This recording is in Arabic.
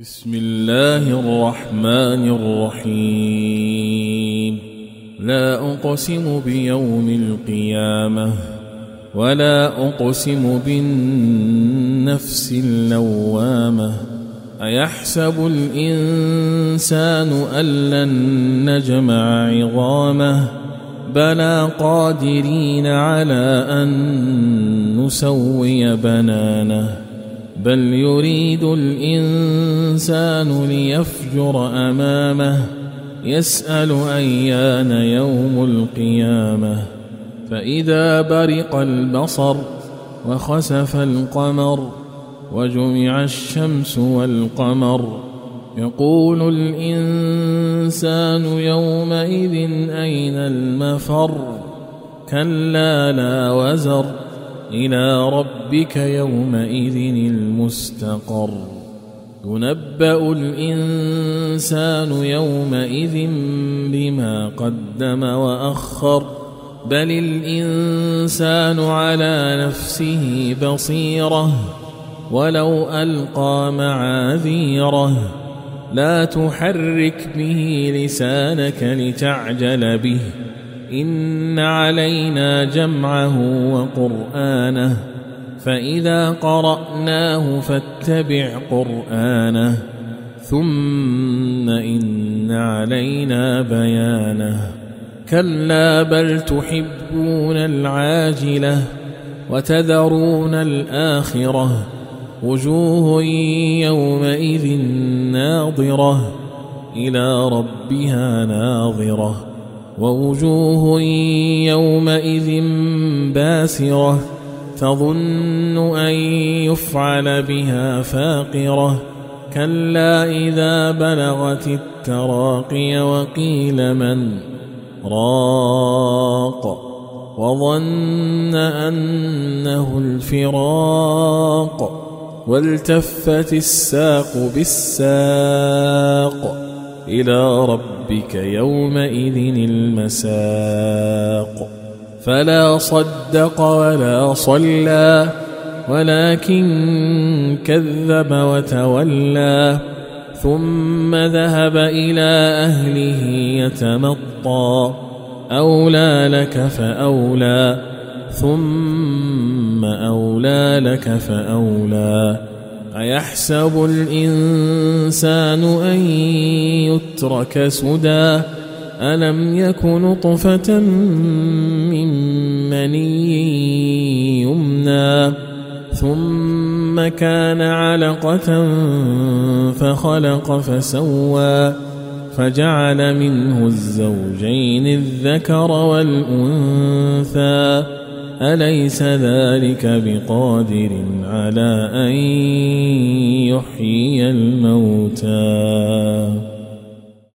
بسم الله الرحمن الرحيم. لا أقسم بيوم القيامة ولا أقسم بالنفس اللوامة. أيحسب الإنسان أن لن نجمع عظامه بلى قادرين على أن نسوي بنانه بل يريد الإنسان ليفجر أمامه يسأل أيان يوم القيامة. فإذا برق البصر وخسف القمر وجمع الشمس والقمر يقول الإنسان يومئذ أين المفر كلا لا وزر إلى ربك يومئذ المستقر. ينبأ الإنسان يومئذ بما قدم وأخر بل الإنسان على نفسه بصيرة ولو ألقى معاذيره. لا تحرك به لسانك لتعجل به إن علينا جمعه وقرآنه فإذا قرأناه فاتبع قرآنه ثم إن علينا بيانه. كلا بل تحبون العاجلة وتذرون الآخرة وجوه يومئذ ناظرة إلى ربها ناظرة ووجوه يومئذ باسرة تظن أن يفعل بها فاقرة. كلا إذا بلغت التراقي وقيل من راق وظن أنه الفراق والتفت الساق بالساق إلى ربك يومئذ المساق. فلا صدق ولا صلى ولكن كذب وتولى ثم ذهب إلى أهله يتمطى أولى لك فأولى ثم أولى لك فأولى. أيحسب الإنسان أن يترك سدى ألم يك نطفة من مني يمنى ثم كان علقة فخلق فسوى فجعل منه الزوجين الذكر والأنثى أليس ذلك بقادر على أن يحيي الموتى.